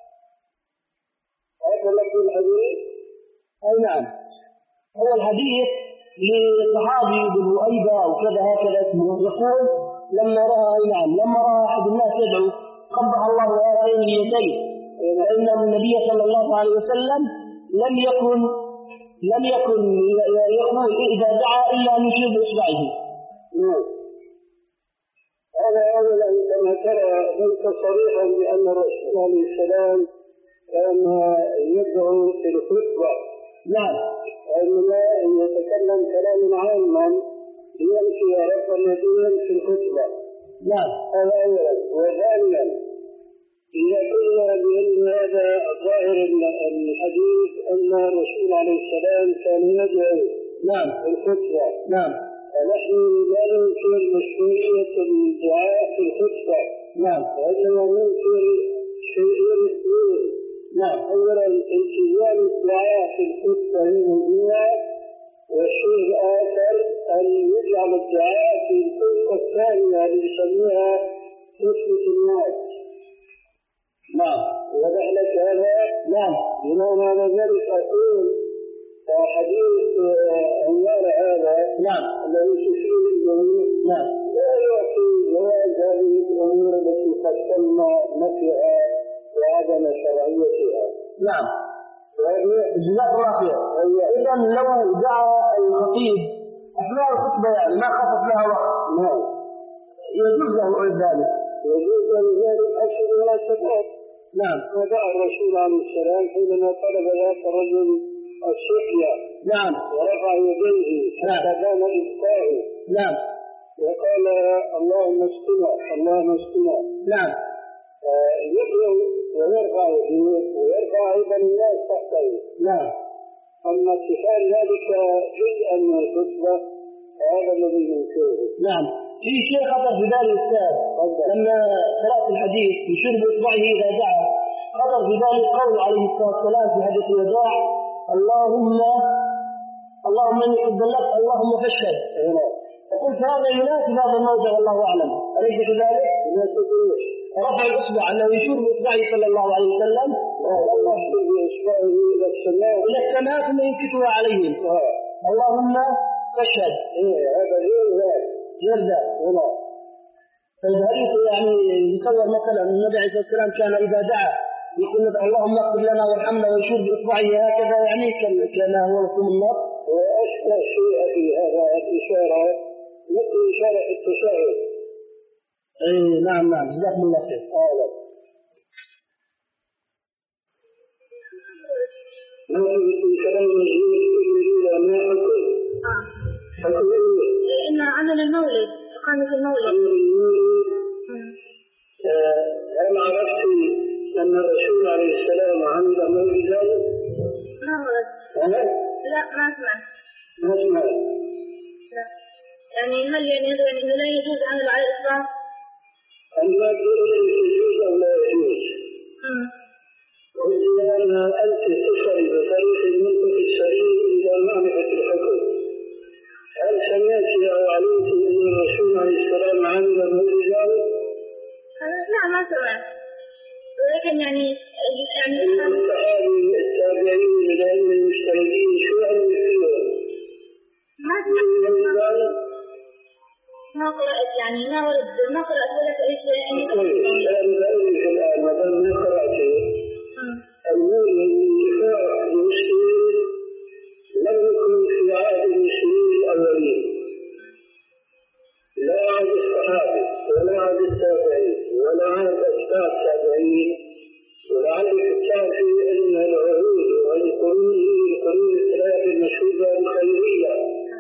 Speaker 2: هذا لفظ الحديث؟
Speaker 1: أي نعم. هو الحديث للصحابي بن رؤيبة أو كذا هكذا اسمه يقول لما رأى نعم لما رأى أحد الناس يدعو قبح الله هاتين اليدين فإن النبي صلى الله عليه وسلم لم يكن لم يكن يقول إذا دعا إلا أن يشير بإصبعه.
Speaker 2: نعم. هذا أولا كما ترى ليس صريحا بأن الرسول عليه السلام كان يدعو في الخطبة.
Speaker 1: نعم.
Speaker 2: وإنما يتكلم كلاما عاما ليمشي رفع اليدين في الخطبة.
Speaker 1: نعم.
Speaker 2: هذا أولا. وثانيا إذا قلنا بأن هذا ظاهر الحديث أن الرسول عليه السلام كان يدعو
Speaker 1: نعم
Speaker 2: في الخطبة.
Speaker 1: نعم.
Speaker 2: فنحن لا ننكر مشروعية الدعاء في الخطبة.
Speaker 1: نعم.
Speaker 2: وإنما ننكر شيئين اثنين.
Speaker 1: نعم.
Speaker 2: أولا التزام الدعاء في الخطبة يوم الجمعة، والشيء الآخر أن يجعل الدعاء في الخطبة الثانية اللي يسموها خطبة الناس.
Speaker 1: نعم.
Speaker 2: وضح لك هذا؟
Speaker 1: نعم.
Speaker 2: بمعنى ذلك أقول حديث عمار هذا
Speaker 1: نعم
Speaker 2: الذي تشير الجميع
Speaker 1: نعم
Speaker 2: لا يعطي جواز هذه الأمور التي قسمنا نفيها وعدم شرعيتها.
Speaker 1: نعم. جزاك الله خير. إذا لو دعا الخطيب أثناء الخطبة يعني ما خصص لها وقت
Speaker 2: نعم
Speaker 1: يجوز له ذلك.
Speaker 2: يجوز له ذلك أشهر ولا شباب.
Speaker 1: نعم.
Speaker 2: ودعا الرسول عليه السلام حينما طلب ذاك الرجل السقيا.
Speaker 1: نعم.
Speaker 2: ورفع يديه حتى بان إبقاؤه.
Speaker 1: نعم.
Speaker 2: وقال اللهم اسقنا اللهم اسقنا.
Speaker 1: نعم.
Speaker 2: يدعو ويرفع يديه ويرفع أيضا الناس تحته.
Speaker 1: نعم.
Speaker 2: أما اتخاذ ذلك جزءا من الخطبة هذا الذي ينكره.
Speaker 1: نعم. في شيء خطر في ذلك الأستاذ لما قرأت الحديث يشير بإصبعه إذا دعا خطر في ذلك قول عليه الصلاة والسلام في حديث الوداع اللهم اللهم إني قد بلغت اللهم فاشهد. فقلت هذا يناسب هذا الموضع والله أعلم. أليس كذلك؟ رفع الإصبع أنه يشير بإصبعه صلى الله عليه وسلم
Speaker 2: الله يشير بإصبعه إلى السماء
Speaker 1: إلى السماء ثم ينكتها عليهم. اللهم فاشهد.
Speaker 2: هذا
Speaker 1: يرجع والله. فالحديث يعني يصور مثلا النبي عليه الصلاة والسلام كان إذا دعا يقول اللهم اغفر لنا وارحمنا ويشير بإصبعه هكذا يعني كما هو مفهوم النص.
Speaker 2: وأشبه شيء في هذا الإشارة مثل إشارة التشهد.
Speaker 1: أي نعم نعم جزاكم الله خير.
Speaker 2: آه نحن في كلام المجهول إلى ما أقول.
Speaker 3: إن عمل المولد إقامة المولد.
Speaker 2: هل عرفت أن الرسول عليه السلام عمل مولدا؟
Speaker 3: ما ورد. لا ما سمعت.
Speaker 1: ما سمعت.
Speaker 3: يعني هل يعني يعني إنه لا يجوز عمله على الإطلاق؟
Speaker 1: أن لا يجوز أو لا يجوز. وإذا أنت تصل بطريق المنطق السليم إلى معرفة الحكم. هل سمعت أو علمت أن الرسول عليه السلام عمل بالرجال؟
Speaker 3: لا ما سمعت. ولكن يعني يعني
Speaker 1: الصحابي التابعين العلم المجتهدين شو عملوا فيهم؟
Speaker 3: ما سمعت. ما قرأت يعني ما ورد ما قرأت ولا أي شيء.
Speaker 1: طيب الآن بأقولك الآن ما دام ما قرأته المولد اتفاق المسلمين لم يكن في عهد المسلمين الأولين لا عهد الصحابة ولا عهد التابعين ولا عهد أتباع التابعين ولا عهد التابعين أن العهود والقرون هي القرون الثلاث المشهودة الخيرية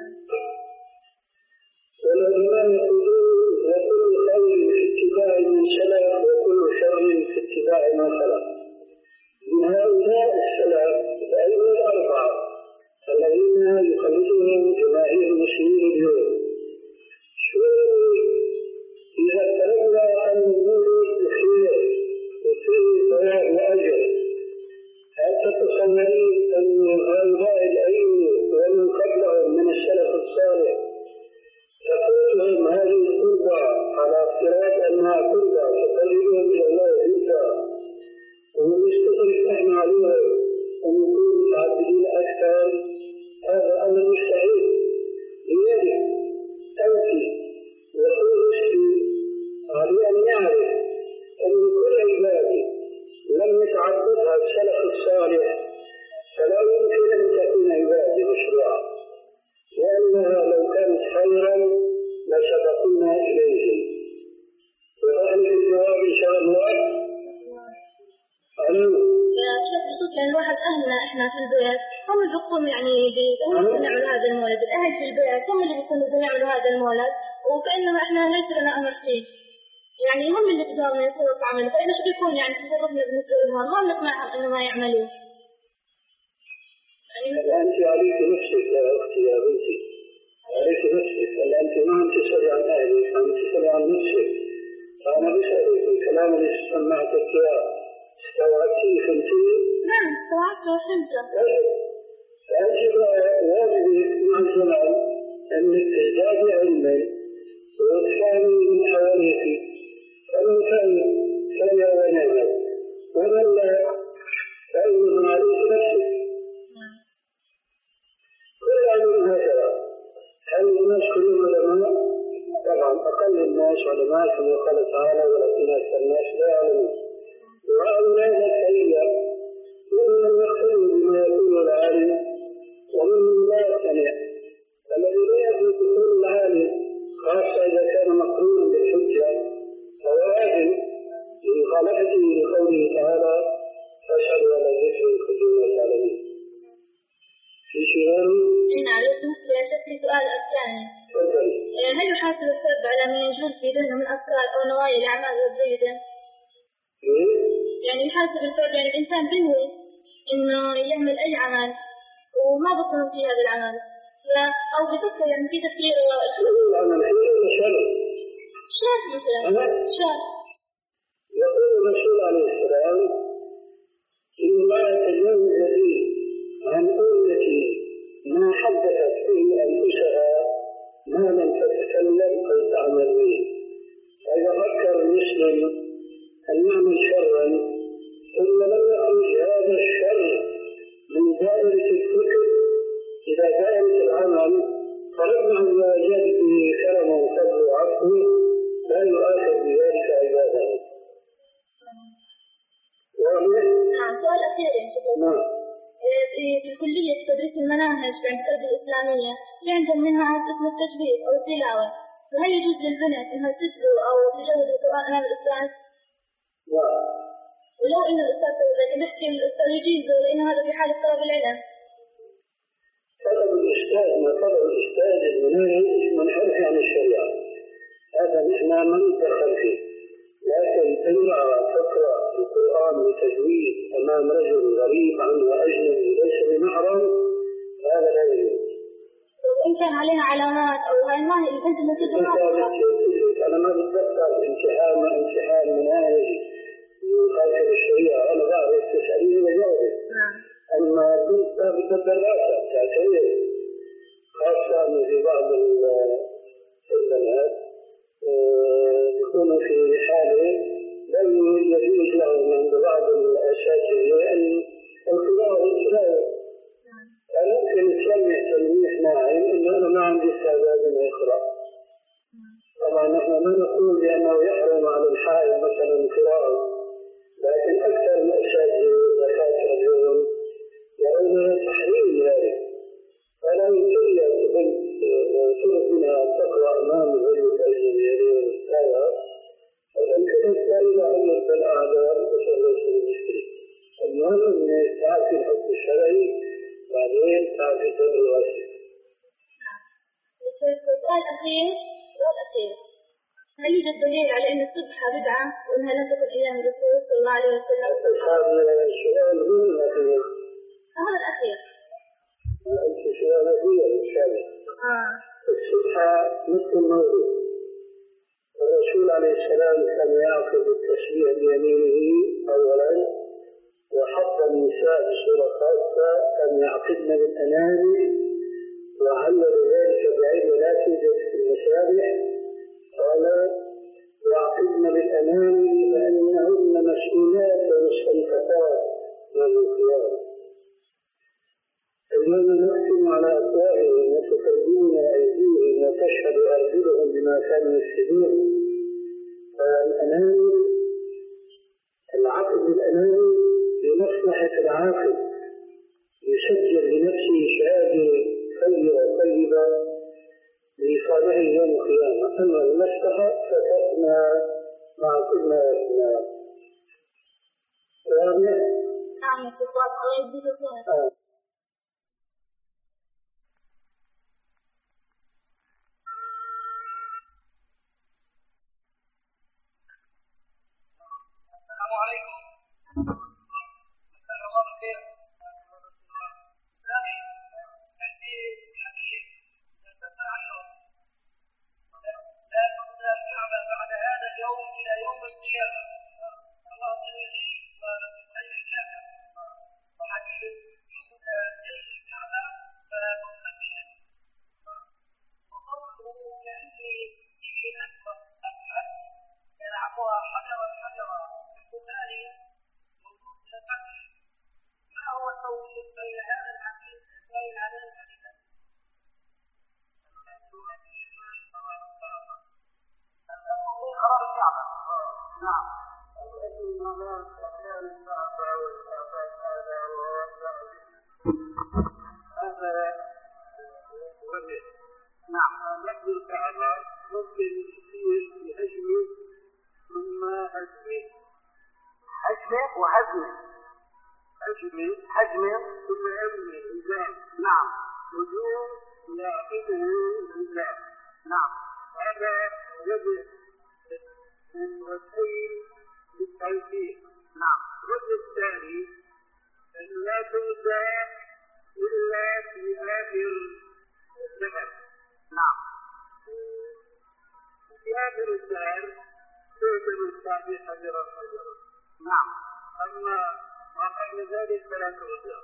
Speaker 1: والعلماء يقولون وكل خير في اتباع من سلف وكل شر في اتباع من خلف. من هؤلاء السلف الأئمة الأربعة الذين يخلدهم جماهير المسلمين اليوم شو إذا تلقى عن المولد بخير وفيه ثواب وأجر هل تتصورين أن هؤلاء الأئمة ومن قبلهم من السلف الصالح تقولهم هذه القربة على افتراض أنها قربة فتجدهم إلى الله جدا ومن يستطيع نحن عليهم أن يكون متعبدين أكثر هذا أمر مستحيل. لذلك أوفي وكل مسلم عليه أن يعرف أن كل عبادة لم يتعبدها السلف الصالح فلا يمكن أن تكون عبادة مشروعة لأنها لو كانت خيرا لسبقونا إليه. وهل الجواب إن شاء الله؟ ألو
Speaker 3: يا شيخ بصوت يعني واحد أهلنا إحنا في البيت هم اللي بيقوم يعني هم اللي يعملوا هذا المولد. الأهل في البيت هم اللي بيكونوا يعملوا هذا المولد وكأنه إحنا ليس لنا أمر فيه يعني هم اللي بدهم يصيروا يعملوا فإحنا شو بيكون يعني تصرفنا بالنسبة لهم ما نقنعهم إنه ما يعملوا.
Speaker 1: أنت عليك نفسك يا أختي يا بنتي عليك نفسك أنت ما أنت تسألي عن أهلك أنت تسألي عن نفسك. فأنا بسألك الكلام اللي سمعتك يا استوعبتيه فهمتيه؟
Speaker 3: نعم استوعبته وفهمته.
Speaker 1: فأنت واجبك مع الزمان أنك تزدادي علما وتفهمي من حواليك فمن كان سمع ونعم ومن لا فإنه عليك نفسك. كل علم هكذا. هل الناس كلهم علماء؟ طبعا أقل الناس علماء كما قال تعالى ولكن أكثر الناس لا يعلمون. وهؤلاء الحقيقة ممن يقتدوا بما يقول العالم وممن لا يقتنع. الذي لا يقول بقول العالم خاصة إذا كان مقرونا بالحجة فهو آثم لمخالفته لقوله تعالى فاشهدوا على الذكر الخزي والعالمين. في شيئان
Speaker 3: نعم يا شيخ في سؤال الثاني هل يحاسب السبب على ما يجوز في ذهنه من أفكار أو نوايا الأعمال الجيدة؟ يعني يحاسب الفرد يعني الإنسان بينوي إنه يعمل أي عمل وما بطل في هذا العمل لا أو بفكر يعني في تفكير شاف مثلا شاف.
Speaker 1: يقول الرسول عليه السلام إن الله يتجاوز لي عن أمتي ما حدثت به أنفسها ما لم تتكلم أو تعمل به. فإذا فكر المسلم أن يعمل شرا ثم لم يخرج هذا الشر من دائرة الفكر إذا كانت العمل فربنا الواجب به كرم وفضل وعفو لا يؤاخذ بذلك عباده.
Speaker 3: نعم سؤال أخير يا شيخ.
Speaker 1: نعم.
Speaker 3: في الكلية تدريس المناهج في التربية الإسلامية في عندهم منها اسمه التجويد أو التلاوة فهل يجوز للبنات إنها تتلو أو تجود القرآن أمام الأستاذ؟
Speaker 1: لا.
Speaker 3: ولو إن الأستاذ لكن نحكي الأستاذ يجيزه لأنه هذا في حالة طلب العلم.
Speaker 1: طلب الأستاذ ما طلب الأستاذ المناهج منحرف عن الشريعة هذا نحن ما ندخل فيه. لكن تقرأ تقرأ القرآن بتجويد أمام رجل غريب عنه أجنبي ليس بمحرم هذا لا يجوز.
Speaker 3: وإن كان عليها علامات أو هاي ما هي البنت اللي تدرس.
Speaker 1: أنا ما بتذكر امتحان امتحان مناهج وهذه الشريعة أنا بعرف تسأليني وجاوبك. أما كنت بالدراسة تعتبر خاصة في بعض البنات يكونوا في حالة لم يجوز لهم عند بعض الأساتذة أن القراءة والقراءة. يعني ممكن تسمع تلميح ناعم إنه أنا ما عندي استعداد إنه يقرأ. طبعا نحن ما نقول بأنه يحرم على الحائض مثلا القراءة، لكن أكثر الأساتذة والدكاترة اليوم يرون تحريم ذلك. فلا يمكن أن بنت طلب منها أن تقرأ أمام غير الأجنبي والأستاذة، فلكن السائلة أن الأعداء تشرف المشكلة. المهم أن تعرف الحكم الشرعي بعدين تعرف الدين الواسع.
Speaker 3: السؤال الأخير السؤال الأخير هل يوجد دليل على أن السبحة بدعة وأنها لم تكن أيام الرسول صلى الله عليه وسلم؟
Speaker 1: هذا السؤال هو الأخير.
Speaker 3: هذا الأخير.
Speaker 1: أنت سؤال هو الشامل.
Speaker 3: آه.
Speaker 1: السبحة مثل الموضوع. الرسول عليه السلام كان يأخذ التسبيح بيمينه أولا، وحتى النساء بصورة خاصة كان يعقدن بالأنامل، وعلل ذلك بعلم لا توجد في المسابح. قال يعقدن بالأنامل لأنهن مسؤولات ومستنكفات يوم القيامة. اليوم نختم على أفواههم وتكلمون أيديهم وتشهد أرجلهم بما كانوا يكسبون. فالأنامل العقد بالأنامل لمصلحة العاقل، يسجل لنفسه شهادة خيرة طيبة لصالحه يوم القيامة. أما المصلحة فتأتنا مع كل ما يسمى. رابع.
Speaker 3: نعم الصوت الله يبديك الصوت.
Speaker 2: السلام عليكم. مساء الله بالخير. ثاني عندي حديث نتبع عنه لا تبنى الكعبة بعد هذا اليوم إلى يوم القيامة. الله يعيش ويخير الكعبة. وحديث يبنى الكعبة فتبنى فيها. وقوله كأني به أكبر أبحث يلعبها حجرا حجرا في البخاري موجود في الفتح. ما هو التوفيق بين هذا الحديث بين هذين الحديثين؟ خراب الكعبة. نعم. هذا نعم. نحن الكعبة ممكن يصير بهجمه ثم هجمه. هجمه وهجمه. هجمه هجمه ثم هجمه إنسان. نعم. هجوم يعقده الإنسان. نعم. هذا جزء من وسيل للتوفيق. نعم. الجزء الثاني أن لا تنسى إلا في آخر الزمن. نعم. في آخر الزمن تؤتم التعبير حجرا حجرا. نعم. أما ما قبل ذلك فلا تؤتم.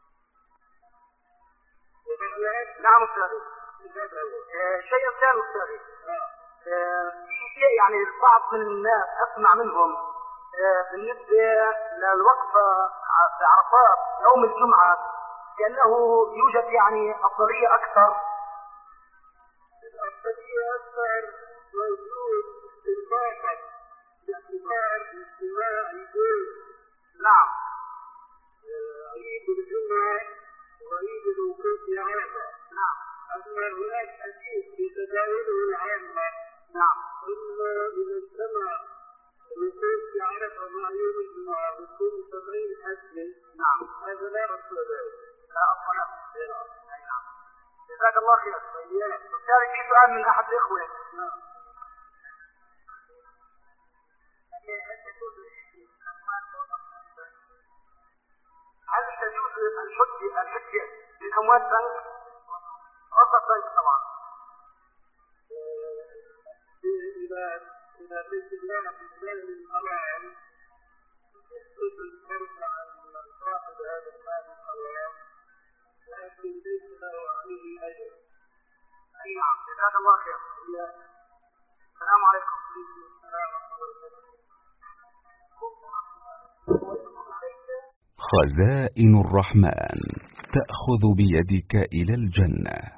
Speaker 2: نعم أستاذ. شيء ثاني أستاذ. في شيء يعني البعض من الناس أسمع منهم بالنسبة للوقفة في عرفات يوم الجمعة كأنه يوجد يعني أفضلية أكثر. الأفضلية أكثر موجود في الباطن باعتبار اجتماع الجيل. نعم. عيد الجمعة وعيد الوقوف عرفة. نعم. أما هناك حديث في تداوله العامة. نعم. إلا إذا اجتمع الوقوف في عرفة مع يوم الجمعة بكل سبعين حجة. نعم. هذا لا أصل له. لا أصل له. نعم. جزاك الله خير. بالتالي في سؤال من أحد الإخوة. نعم. هل تجوز الحجة الحجة من أموال بنك؟ فقط بنك طبعا. إذا إذا في استخدام استخدام الأمان يخصص البنك عن صاحب هذا المال الحرام لكن ليس له عليه أجر. أي نعم، جزاك الله خير. السلام عليكم. السلام عليكم.
Speaker 4: خزائن الرحمن تأخذ بيدك إلى الجنة.